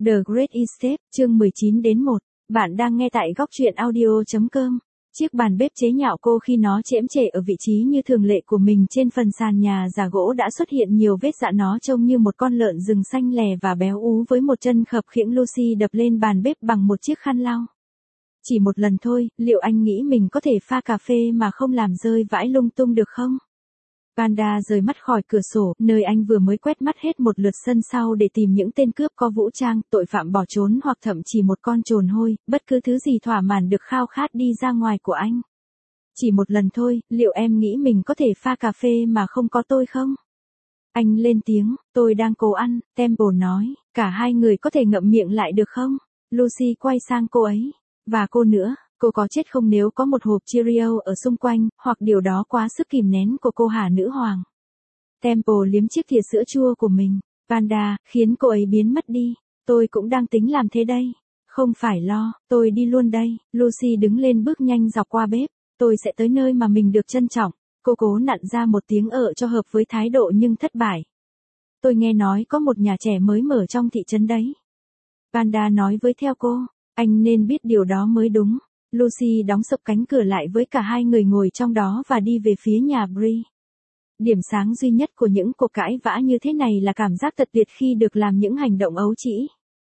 The Great Escape, chương 19 đến 1. Bạn đang nghe tại góc truyện audio.com. Chiếc bàn bếp chế nhạo cô khi nó chễm chệ ở vị trí như thường lệ của mình trên phần sàn nhà giả gỗ đã xuất hiện nhiều vết rạn, nó trông như một con lợn rừng xanh lè và béo ú với một chân khập khiễng. Lucy đập lên bàn bếp bằng một chiếc khăn lau. Chỉ một lần thôi, liệu anh nghĩ mình có thể pha cà phê mà không làm rơi vãi lung tung được không? Panda rời mắt khỏi cửa sổ, nơi anh vừa mới quét mắt hết một lượt sân sau để tìm những tên cướp có vũ trang, tội phạm bỏ trốn hoặc thậm chí một con trồn hôi, bất cứ thứ gì thỏa mãn được khao khát đi ra ngoài của anh. Chỉ một lần thôi, liệu em nghĩ mình có thể pha cà phê mà không có tôi không? Anh lên tiếng, tôi đang cố ăn, Temple nói, cả hai người có thể ngậm miệng lại được không? Lucy quay sang cô ấy. Và cô nữa. Cô có chết không nếu có một hộp Cheerio ở xung quanh, hoặc điều đó quá sức kìm nén của cô hả nữ hoàng? Temple liếm chiếc thìa sữa chua của mình. Panda, khiến cô ấy biến mất đi. Tôi cũng đang tính làm thế đây. Không phải lo, tôi đi luôn đây. Lucy đứng lên bước nhanh dọc qua bếp. Tôi sẽ tới nơi mà mình được trân trọng. Cô cố nặn ra một tiếng cho hợp với thái độ nhưng thất bại. Tôi nghe nói có một nhà trẻ mới mở trong thị trấn đấy. Panda nói với theo cô. Anh nên biết điều đó mới đúng. Lucy đóng sập cánh cửa lại với cả hai người ngồi trong đó và đi về phía nhà Bree. Điểm sáng duy nhất của những cuộc cãi vã như thế này là cảm giác thật tuyệt khi được làm những hành động ấu trĩ.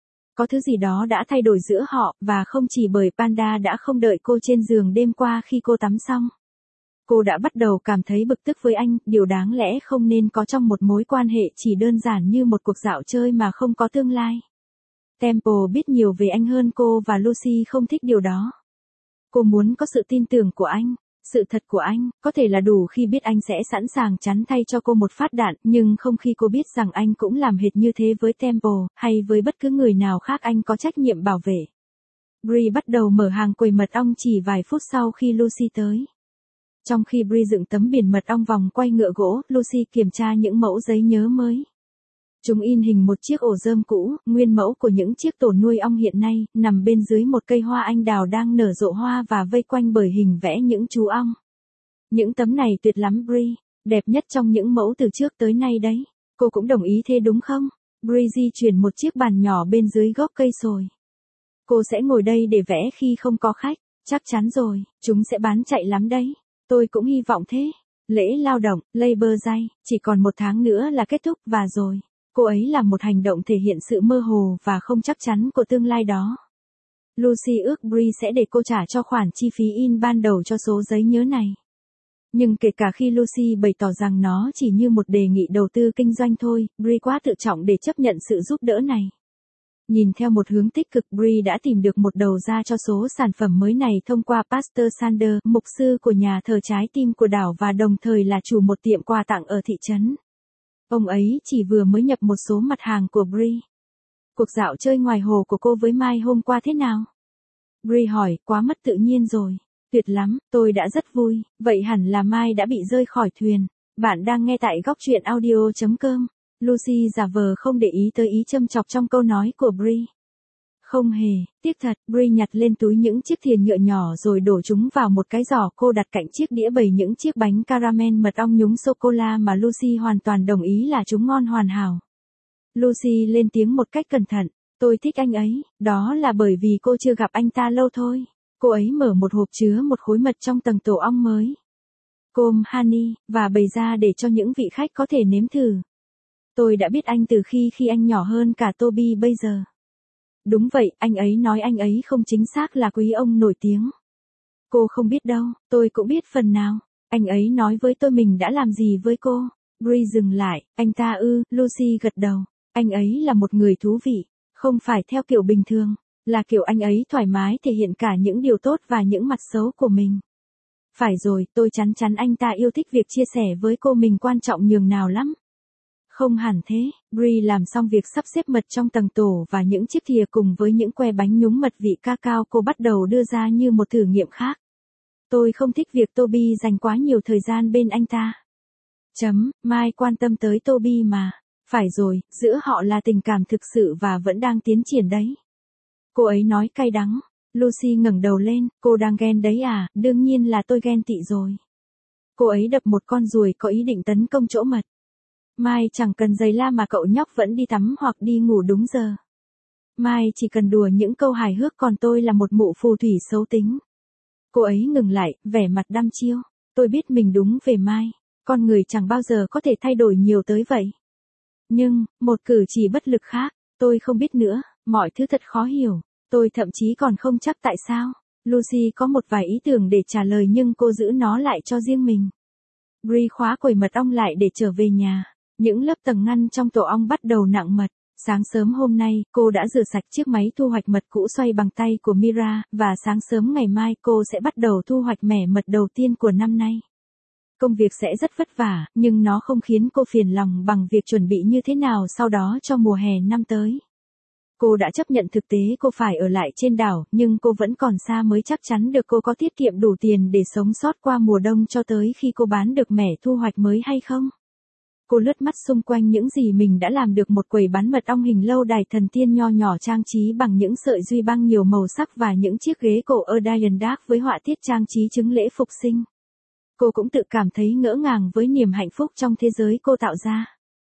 Có thứ gì đó đã thay đổi giữa họ, và không chỉ bởi Panda đã không đợi cô trên giường đêm qua khi cô tắm xong. Cô đã bắt đầu cảm thấy bực tức với anh, điều đáng lẽ không nên có trong một mối quan hệ chỉ đơn giản như một cuộc dạo chơi mà không có tương lai. Temple biết nhiều về anh hơn cô và Lucy không thích điều đó. Cô muốn có sự tin tưởng của anh, sự thật của anh, có thể là đủ khi biết anh sẽ sẵn sàng chắn thay cho cô một phát đạn, nhưng không khi cô biết rằng anh cũng làm hệt như thế với Temple, hay với bất cứ người nào khác anh có trách nhiệm bảo vệ. Bree bắt đầu mở hàng quầy mật ong chỉ vài phút sau khi Lucy tới. Trong khi Bree dựng tấm biển mật ong vòng quay ngựa gỗ, Lucy kiểm tra những mẫu giấy nhớ mới. Chúng in hình một chiếc ổ rơm cũ, nguyên mẫu của những chiếc tổ nuôi ong hiện nay, nằm bên dưới một cây hoa anh đào đang nở rộ hoa và vây quanh bởi hình vẽ những chú ong. Những tấm này tuyệt lắm Bree, đẹp nhất trong những mẫu từ trước tới nay đấy. Cô cũng đồng ý thế đúng không? Bree di chuyển một chiếc bàn nhỏ bên dưới gốc cây sồi. Cô sẽ ngồi đây để vẽ khi không có khách, chắc chắn rồi, chúng sẽ bán chạy lắm đấy. Tôi cũng hy vọng thế. Lễ lao động, Labor Day, chỉ còn một tháng nữa là kết thúc và rồi. Cô ấy làm một hành động thể hiện sự mơ hồ và không chắc chắn của tương lai đó. Lucy ước Bree sẽ để cô trả cho khoản chi phí in ban đầu cho số giấy nhớ này. Nhưng kể cả khi Lucy bày tỏ rằng nó chỉ như một đề nghị đầu tư kinh doanh thôi, Bree quá tự trọng để chấp nhận sự giúp đỡ này. Nhìn theo một hướng tích cực, Bree đã tìm được một đầu ra cho số sản phẩm mới này thông qua Pastor Sanders, mục sư của nhà thờ Trái Tim của đảo và đồng thời là chủ một tiệm quà tặng ở thị trấn. Ông ấy chỉ vừa mới nhập một số mặt hàng của Bree. Cuộc dạo chơi ngoài hồ của cô với Mai hôm qua thế nào? Bree hỏi, quá mất tự nhiên rồi. Tuyệt lắm, tôi đã rất vui, vậy hẳn là Mai đã bị rơi khỏi thuyền. Bạn đang nghe tại góc truyện audio.com. Lucy giả vờ không để ý tới ý châm chọc trong câu nói của Bree. Không hề, tiếc thật, Bree nhặt lên túi những chiếc thìa nhựa nhỏ rồi đổ chúng vào một cái giỏ cô đặt cạnh chiếc đĩa bày những chiếc bánh caramel mật ong nhúng sô-cô-la mà Lucy hoàn toàn đồng ý là chúng ngon hoàn hảo. Lucy lên tiếng một cách cẩn thận, tôi thích anh ấy, đó là bởi vì cô chưa gặp anh ta lâu thôi. Cô ấy mở một hộp chứa một khối mật trong tầng tổ ong mới. Comb honey, và bày ra để cho những vị khách có thể nếm thử. Tôi đã biết anh từ khi anh nhỏ hơn cả Toby bây giờ. Đúng vậy, anh ấy nói anh ấy không chính xác là quý ông nổi tiếng. Cô không biết đâu, tôi cũng biết phần nào. Anh ấy nói với tôi mình đã làm gì với cô. Bree dừng lại, anh ta Lucy gật đầu. Anh ấy là một người thú vị, không phải theo kiểu bình thường, là kiểu anh ấy thoải mái thể hiện cả những điều tốt và những mặt xấu của mình. Phải rồi, tôi chắn anh ta yêu thích việc chia sẻ với cô mình quan trọng nhường nào lắm. Không hẳn thế, Bree làm xong việc sắp xếp mật trong tầng tổ và những chiếc thìa cùng với những que bánh nhúng mật vị cacao cô bắt đầu đưa ra như một thử nghiệm khác. Tôi không thích việc Toby dành quá nhiều thời gian bên anh ta. Mai quan tâm tới Toby mà. Phải rồi, giữa họ là tình cảm thực sự và vẫn đang tiến triển đấy. Cô ấy nói cay đắng. Lucy ngẩng đầu lên, cô đang ghen đấy à, đương nhiên là tôi ghen tị rồi. Cô ấy đập một con ruồi có ý định tấn công chỗ mật. Mai chẳng cần giày la mà cậu nhóc vẫn đi tắm hoặc đi ngủ đúng giờ. Mai chỉ cần đùa những câu hài hước còn tôi là một mụ phù thủy xấu tính. Cô ấy ngừng lại, vẻ mặt đăm chiêu. Tôi biết mình đúng về Mai. Con người chẳng bao giờ có thể thay đổi nhiều tới vậy. Nhưng, một cử chỉ bất lực khác, tôi không biết nữa, mọi thứ thật khó hiểu. Tôi thậm chí còn không chắc tại sao. Lucy có một vài ý tưởng để trả lời nhưng cô giữ nó lại cho riêng mình. Bree khóa quầy mật ong lại để trở về nhà. Những lớp tầng ngăn trong tổ ong bắt đầu nặng mật. Sáng sớm hôm nay, cô đã rửa sạch chiếc máy thu hoạch mật cũ xoay bằng tay của Mira, và sáng sớm ngày mai cô sẽ bắt đầu thu hoạch mẻ mật đầu tiên của năm nay. Công việc sẽ rất vất vả, nhưng nó không khiến cô phiền lòng bằng việc chuẩn bị như thế nào sau đó cho mùa hè năm tới. Cô đã chấp nhận thực tế cô phải ở lại trên đảo, nhưng cô vẫn còn xa mới chắc chắn được cô có tiết kiệm đủ tiền để sống sót qua mùa đông cho tới khi cô bán được mẻ thu hoạch mới hay không. Cô lướt mắt xung quanh những gì mình đã làm được, một quầy bán mật ong hình lâu đài thần tiên nho nhỏ trang trí bằng những sợi duy băng nhiều màu sắc và những chiếc ghế cổ Ardian Dark với họa tiết trang trí chứng lễ phục sinh. Cô cũng tự cảm thấy ngỡ ngàng với niềm hạnh phúc trong thế giới cô tạo ra.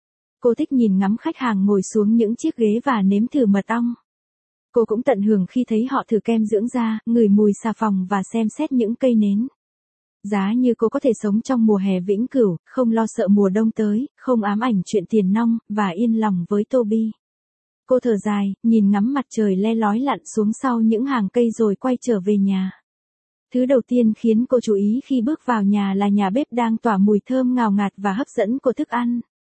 Cô thích nhìn ngắm khách hàng ngồi xuống những chiếc ghế và nếm thử mật ong. Cô cũng tận hưởng khi thấy họ thử kem dưỡng da, ngửi mùi xà phòng và xem xét những cây nến. Giá như cô có thể sống trong mùa hè vĩnh cửu, không lo sợ mùa đông tới, không ám ảnh chuyện tiền nong, và yên lòng với Toby. Cô thở dài, nhìn ngắm mặt trời le lói lặn xuống sau những hàng cây rồi quay trở về nhà. Thứ đầu tiên khiến cô chú ý khi bước vào nhà là nhà bếp đang tỏa mùi thơm ngào ngạt và hấp dẫn của thức ăn.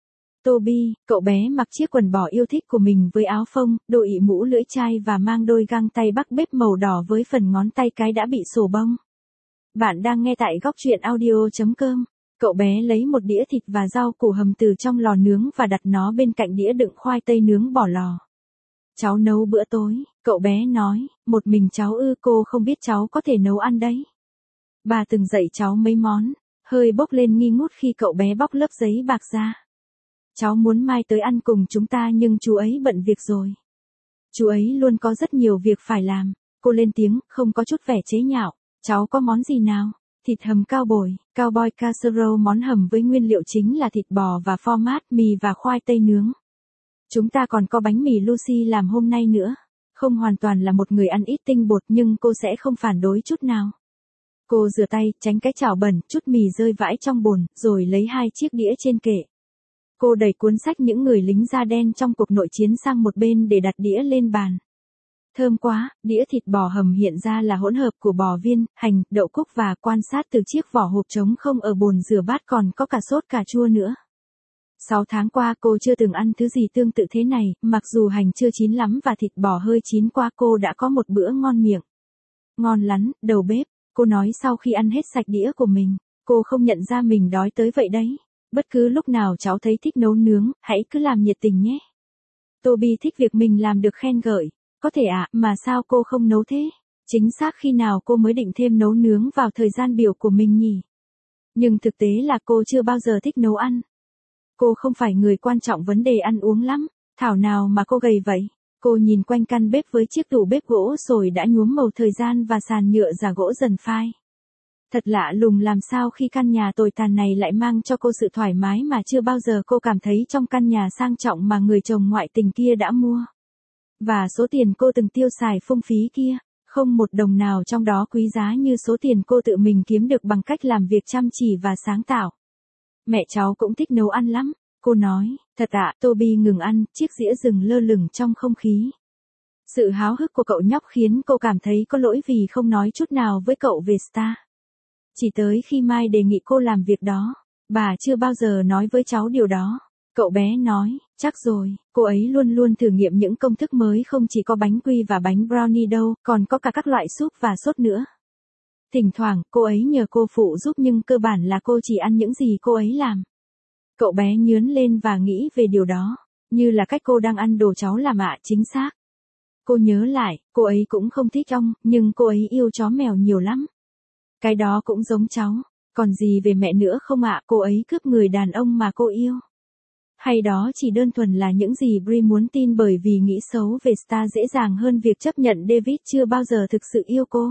Toby, cậu bé mặc chiếc quần bò yêu thích của mình với áo phông, đội mũ lưỡi chai và mang đôi găng tay bắc bếp màu đỏ với phần ngón tay cái đã bị sổ bông. Bạn đang nghe tại góc truyện audio.com. Cậu bé lấy một đĩa thịt và rau củ hầm từ trong lò nướng và đặt nó bên cạnh đĩa đựng khoai tây nướng bỏ lò. Cháu nấu bữa tối, cậu bé nói, một mình cháu ư? Cô không biết cháu có thể nấu ăn đấy. Bà từng dạy cháu mấy món, hơi bốc lên nghi ngút khi cậu bé bóc lớp giấy bạc ra. Cháu muốn Mai tới ăn cùng chúng ta nhưng chú ấy bận việc rồi. Chú ấy luôn có rất nhiều việc phải làm. Cô lên tiếng, không có chút vẻ chế nhạo. Cháu có món gì nào? Thịt hầm cao bồi, cowboy casserole, món hầm với nguyên liệu chính là thịt bò và format, mì và khoai tây nướng. Chúng ta còn có bánh mì Lucy làm hôm nay nữa. Không hoàn toàn là một người ăn ít tinh bột nhưng cô sẽ không phản đối chút nào. Cô rửa tay, tránh cái chảo bẩn, chút mì rơi vãi trong bồn, rồi lấy 2 chiếc đĩa trên kệ. Cô đẩy cuốn sách những người lính da đen trong cuộc nội chiến sang một bên để đặt đĩa lên bàn. Thơm quá, đĩa thịt bò hầm hiện ra là hỗn hợp của bò viên, hành, đậu cúc và quan sát từ chiếc vỏ hộp trống không ở bồn rửa bát còn có cả sốt cà chua nữa. 6 tháng qua cô chưa từng ăn thứ gì tương tự thế này, mặc dù hành chưa chín lắm và thịt bò hơi chín qua cô đã có một bữa ngon miệng. Ngon lắm, đầu bếp, cô nói sau khi ăn hết sạch đĩa của mình. Cô không nhận ra mình đói tới vậy đấy. Bất cứ lúc nào cháu thấy thích nấu nướng, hãy cứ làm nhiệt tình nhé. Toby thích việc mình làm được khen ngợi. Có thể ạ, mà sao cô không nấu thế? Chính xác khi nào cô mới định thêm nấu nướng vào thời gian biểu của mình nhỉ? Nhưng thực tế là cô chưa bao giờ thích nấu ăn. Cô không phải người quan trọng vấn đề ăn uống lắm. Thảo nào mà cô gầy vậy? Cô nhìn quanh căn bếp với chiếc tủ bếp gỗ sồi đã nhuốm màu thời gian và sàn nhựa giả gỗ dần phai. Thật lạ lùng làm sao khi căn nhà tồi tàn này lại mang cho cô sự thoải mái mà chưa bao giờ cô cảm thấy trong căn nhà sang trọng mà người chồng ngoại tình kia đã mua. Và số tiền cô từng tiêu xài phung phí kia, không một đồng nào trong đó quý giá như số tiền cô tự mình kiếm được bằng cách làm việc chăm chỉ và sáng tạo. Mẹ cháu cũng thích nấu ăn lắm, cô nói. Thật ạ, Toby ngừng ăn, chiếc dĩa dừng lơ lửng trong không khí. Sự háo hức của cậu nhóc khiến cô cảm thấy có lỗi vì không nói chút nào với cậu về Star. Chỉ tới khi Mai đề nghị cô làm việc đó, bà chưa bao giờ nói với cháu điều đó. Cậu bé nói, chắc rồi, cô ấy luôn luôn thử nghiệm những công thức mới, không chỉ có bánh quy và bánh brownie đâu, còn có cả các loại súp và sốt nữa. Thỉnh thoảng, cô ấy nhờ cô phụ giúp nhưng cơ bản là cô chỉ ăn những gì cô ấy làm. Cậu bé nhướn lên và nghĩ về điều đó, như là cách cô đang ăn đồ cháu làm ạ, chính xác. Cô nhớ lại, cô ấy cũng không thích ong, nhưng cô ấy yêu chó mèo nhiều lắm. Cái đó cũng giống cháu, còn gì về mẹ nữa không ạ? Cô ấy cướp người đàn ông mà cô yêu. Hay đó chỉ đơn thuần là những gì Bree muốn tin bởi vì nghĩ xấu về Star dễ dàng hơn việc chấp nhận David chưa bao giờ thực sự yêu cô.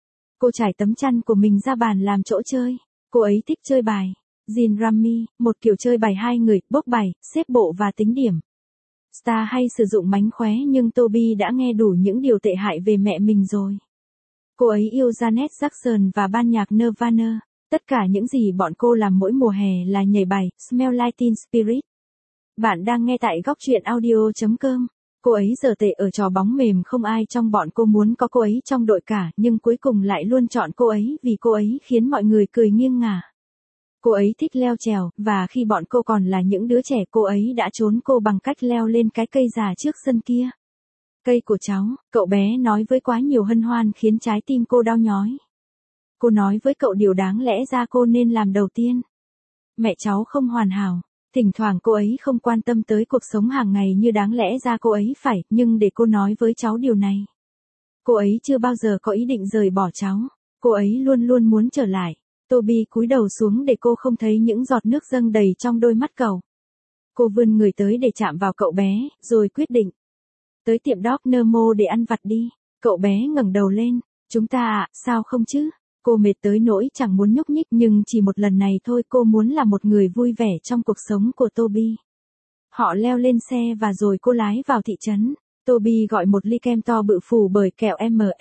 Cô trải tấm chăn của mình ra bàn làm chỗ chơi. Cô ấy thích chơi bài. Gin Rummy, một kiểu chơi bài hai người, bốc bài, xếp bộ và tính điểm. Star hay sử dụng mánh khóe nhưng Toby đã nghe đủ những điều tệ hại về mẹ mình rồi. Cô ấy yêu Janet Jackson và ban nhạc Nirvana. Tất cả những gì bọn cô làm mỗi mùa hè là nhảy bài Smell Like Teen Spirit. Bạn đang nghe tại góc truyện audio.com. Cô ấy giờ tệ ở trò bóng mềm, không ai trong bọn cô muốn có cô ấy trong đội cả, nhưng cuối cùng lại luôn chọn cô ấy vì cô ấy khiến mọi người cười nghiêng ngả. Cô ấy thích leo trèo, và khi bọn cô còn là những đứa trẻ cô ấy đã trốn cô bằng cách leo lên cái cây già trước sân kia. Cây của cháu, cậu bé nói với quá nhiều hân hoan khiến trái tim cô đau nhói. Cô nói với cậu điều đáng lẽ ra cô nên làm đầu tiên. Mẹ cháu không hoàn hảo. Thỉnh thoảng cô ấy không quan tâm tới cuộc sống hàng ngày như đáng lẽ ra cô ấy phải, nhưng để cô nói với cháu điều này. Cô ấy chưa bao giờ có ý định rời bỏ cháu. Cô ấy luôn luôn muốn trở lại. Toby cúi đầu xuống để cô không thấy những giọt nước dâng đầy trong đôi mắt cậu. Cô vươn người tới để chạm vào cậu bé, rồi quyết định. Tới tiệm Dog Nemo để ăn vặt đi. Cậu bé ngẩng đầu lên. Chúng ta à, sao không chứ? Cô mệt tới nỗi chẳng muốn nhúc nhích, nhưng chỉ một lần này thôi cô muốn là một người vui vẻ trong cuộc sống của Toby. Họ leo lên xe và rồi cô lái vào thị trấn. Toby gọi một ly kem to bự phủ bởi kẹo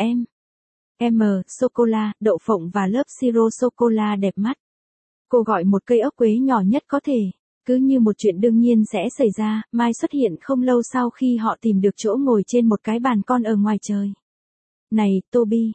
M, sô-cô-la, đậu phộng và lớp siro sô-cô-la đẹp mắt. Cô gọi một cây ốc quế nhỏ nhất có thể. Cứ như một chuyện đương nhiên sẽ xảy ra, Mai xuất hiện không lâu sau khi họ tìm được chỗ ngồi trên một cái bàn con ở ngoài trời. Này, Toby,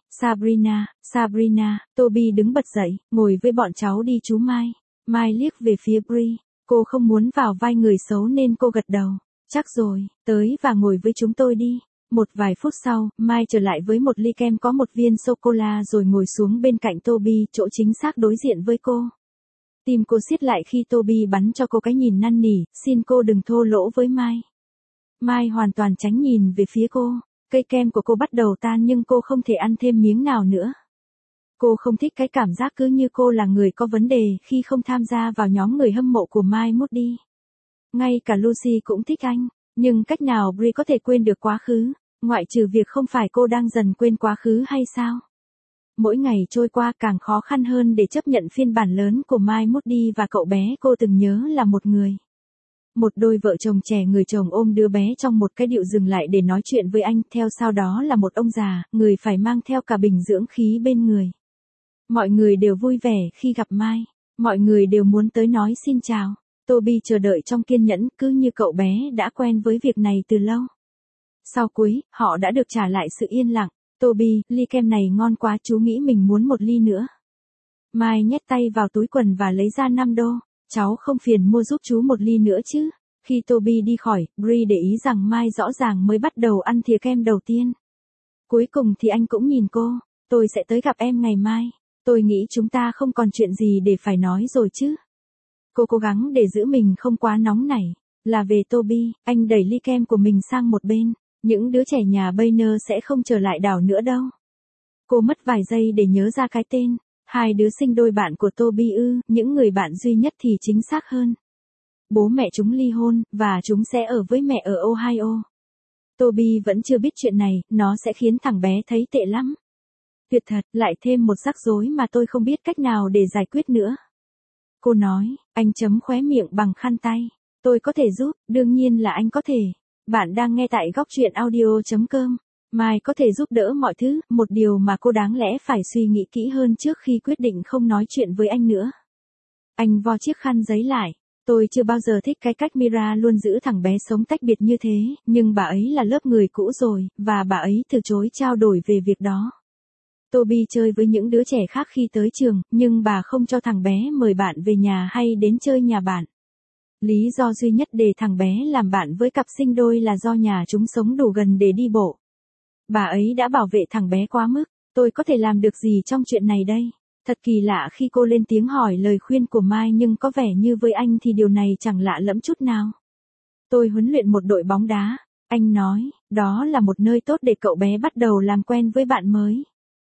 Sabrina, Toby đứng bật dậy, ngồi với bọn cháu đi chú Mai. Mai liếc về phía Bree, cô không muốn vào vai người xấu nên cô gật đầu. Chắc rồi, tới và ngồi với chúng tôi đi. Một vài phút sau, Mai trở lại với một ly kem có một viên sô-cô-la rồi ngồi xuống bên cạnh Toby, chỗ chính xác đối diện với cô. Tim cô siết lại khi Toby bắn cho cô cái nhìn năn nỉ, xin cô đừng thô lỗ với Mai. Mai hoàn toàn tránh nhìn về phía cô. Cây kem của cô bắt đầu tan nhưng cô không thể ăn thêm miếng nào nữa. Cô không thích cái cảm giác cứ như cô là người có vấn đề khi không tham gia vào nhóm người hâm mộ của Mai Moody. Ngay cả Lucy cũng thích anh, nhưng cách nào Bree có thể quên được quá khứ, ngoại trừ việc không phải cô đang dần quên quá khứ hay sao? Mỗi ngày trôi qua càng khó khăn hơn để chấp nhận phiên bản lớn của Mai Moody và cậu bé cô từng nhớ là một người. Một đôi vợ chồng trẻ, người chồng ôm đứa bé trong một cái điệu dừng lại để nói chuyện với anh, theo sau đó là một ông già, người phải mang theo cả bình dưỡng khí bên người. Mọi người đều vui vẻ khi gặp Mai, mọi người đều muốn tới nói xin chào. Toby chờ đợi trong kiên nhẫn, cứ như cậu bé đã quen với việc này từ lâu. Sau cuối, họ đã được trả lại sự yên lặng. Toby, ly kem này ngon quá, chú nghĩ mình muốn một ly nữa. Mai nhét tay vào túi quần và lấy ra 5 đô. Cháu không phiền mua giúp chú một ly nữa chứ? Khi Toby đi khỏi, Bree để ý rằng Mai rõ ràng mới bắt đầu ăn thìa kem đầu tiên. Cuối cùng thì anh cũng nhìn cô. Tôi sẽ tới gặp em ngày mai. Tôi nghĩ chúng ta không còn chuyện gì để phải nói rồi chứ. Cô cố gắng để giữ mình không quá nóng nảy. Là về Toby, anh đẩy ly kem của mình sang một bên. Những đứa trẻ nhà Banner sẽ không trở lại đảo nữa đâu. Cô mất vài giây để nhớ ra cái tên. Hai đứa sinh đôi bạn của Toby ư, những người bạn duy nhất thì chính xác hơn. Bố mẹ chúng ly hôn, và chúng sẽ ở với mẹ ở Ohio. Toby vẫn chưa biết chuyện này, nó sẽ khiến thằng bé thấy tệ lắm. Tuyệt thật, lại thêm một rắc rối mà tôi không biết cách nào để giải quyết nữa. Cô nói, anh chấm khóe miệng bằng khăn tay. Tôi có thể giúp, đương nhiên là anh có thể. Bạn đang nghe tại góc truyện audio.com. Mai có thể giúp đỡ mọi thứ, một điều mà cô đáng lẽ phải suy nghĩ kỹ hơn trước khi quyết định không nói chuyện với anh nữa. Anh vo chiếc khăn giấy lại. Tôi chưa bao giờ thích cái cách Mira luôn giữ thằng bé sống tách biệt như thế, nhưng bà ấy là lớp người cũ rồi, và bà ấy từ chối trao đổi về việc đó. Toby chơi với những đứa trẻ khác khi tới trường, nhưng bà không cho thằng bé mời bạn về nhà hay đến chơi nhà bạn. Lý do duy nhất để thằng bé làm bạn với cặp sinh đôi là do nhà chúng sống đủ gần để đi bộ. Bà ấy đã bảo vệ thằng bé quá mức. Tôi có thể làm được gì trong chuyện này đây? Thật kỳ lạ khi cô lên tiếng hỏi lời khuyên của Mai, nhưng có vẻ như với anh thì điều này chẳng lạ lẫm chút nào. Tôi huấn luyện một đội bóng đá. Anh nói, đó là một nơi tốt để cậu bé bắt đầu làm quen với bạn mới.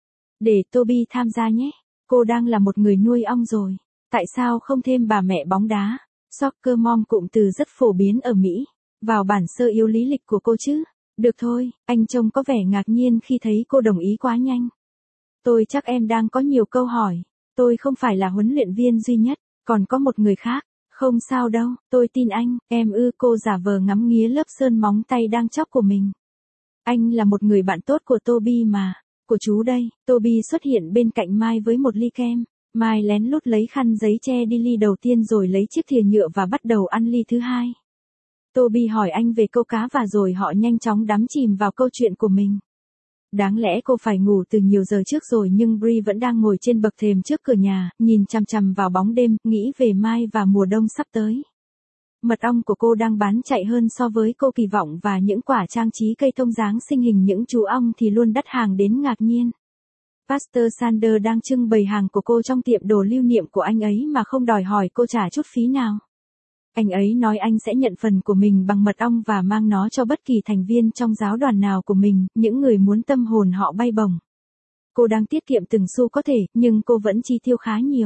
Để Toby tham gia nhé. Cô đang là một người nuôi ong rồi. Tại sao không thêm bà mẹ bóng đá? Soccer mom, cụm từ rất phổ biến ở Mỹ. Vào bản sơ yếu lý lịch của cô chứ. Được thôi, anh trông có vẻ ngạc nhiên khi thấy cô đồng ý quá nhanh. Tôi chắc em đang có nhiều câu hỏi. Tôi không phải là huấn luyện viên duy nhất, còn có một người khác. Không sao đâu, tôi tin anh, em ư. Cô giả vờ ngắm nghía lớp sơn móng tay đang chóc của mình. Anh là một người bạn tốt của Toby mà. Của chú đây. Toby xuất hiện bên cạnh Mai với một ly kem. Mai lén lút lấy khăn giấy che đi ly đầu tiên rồi lấy chiếc thìa nhựa và bắt đầu ăn ly thứ hai. Toby hỏi anh về câu cá và rồi họ nhanh chóng đắm chìm vào câu chuyện của mình. Đáng lẽ cô phải ngủ từ nhiều giờ trước rồi nhưng Bree vẫn đang ngồi trên bậc thềm trước cửa nhà, nhìn chằm chằm vào bóng đêm, nghĩ về Mai và mùa đông sắp tới. Mật ong của cô đang bán chạy hơn so với cô kỳ vọng và những quả trang trí cây thông dáng sinh hình những chú ong thì luôn đắt hàng đến ngạc nhiên. Pastor Sander đang trưng bày hàng của cô trong tiệm đồ lưu niệm của anh ấy mà không đòi hỏi cô trả chút phí nào. Anh ấy nói anh sẽ nhận phần của mình bằng mật ong và mang nó cho bất kỳ thành viên trong giáo đoàn nào của mình, những người muốn tâm hồn họ bay bổng. Cô đang tiết kiệm từng xu có thể, nhưng cô vẫn chi tiêu khá nhiều.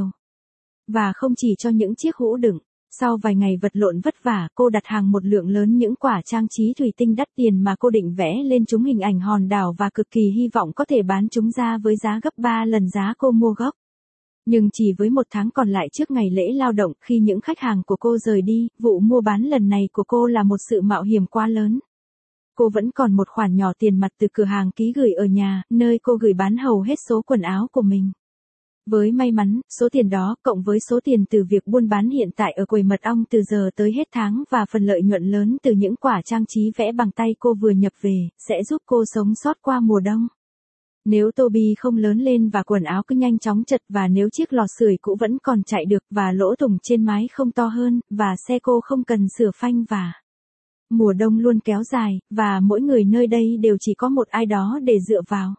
Và không chỉ cho những chiếc hũ đựng. Sau vài ngày vật lộn vất vả, cô đặt hàng một lượng lớn những quả trang trí thủy tinh đắt tiền mà cô định vẽ lên chúng hình ảnh hòn đảo và cực kỳ hy vọng có thể bán chúng ra với giá gấp 3 lần giá cô mua gốc. Nhưng chỉ với một tháng còn lại trước ngày lễ lao động, khi những khách hàng của cô rời đi, vụ mua bán lần này của cô là một sự mạo hiểm quá lớn. Cô vẫn còn một khoản nhỏ tiền mặt từ cửa hàng ký gửi ở nhà, nơi cô gửi bán hầu hết số quần áo của mình. Với may mắn, số tiền đó, cộng với số tiền từ việc buôn bán hiện tại ở quầy mật ong từ giờ tới hết tháng và phần lợi nhuận lớn từ những quả trang trí vẽ bằng tay cô vừa nhập về, sẽ giúp cô sống sót qua mùa đông. Nếu Toby không lớn lên và quần áo cứ nhanh chóng chật và nếu chiếc lò sưởi cũ vẫn còn chạy được và lỗ thủng trên mái không to hơn và xe cô không cần sửa phanh và mùa đông luôn kéo dài và mỗi người nơi đây đều chỉ có một ai đó để dựa vào.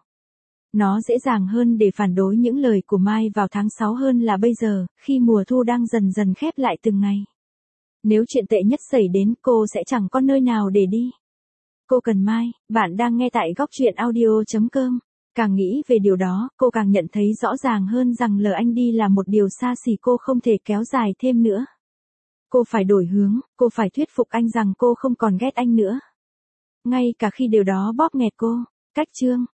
Nó dễ dàng hơn để phản đối những lời của Mai vào tháng 6 hơn là bây giờ, khi mùa thu đang dần dần khép lại từng ngày. Nếu chuyện tệ nhất xảy đến, cô sẽ chẳng có nơi nào để đi. Cô cần Mai. Bạn đang nghe tại góc truyện audio.com. Càng nghĩ về điều đó, cô càng nhận thấy rõ ràng hơn rằng lời anh đi là một điều xa xỉ cô không thể kéo dài thêm nữa. Cô phải đổi hướng, cô phải thuyết phục anh rằng cô không còn ghét anh nữa. Ngay cả khi điều đó bóp nghẹt cô. Cách chương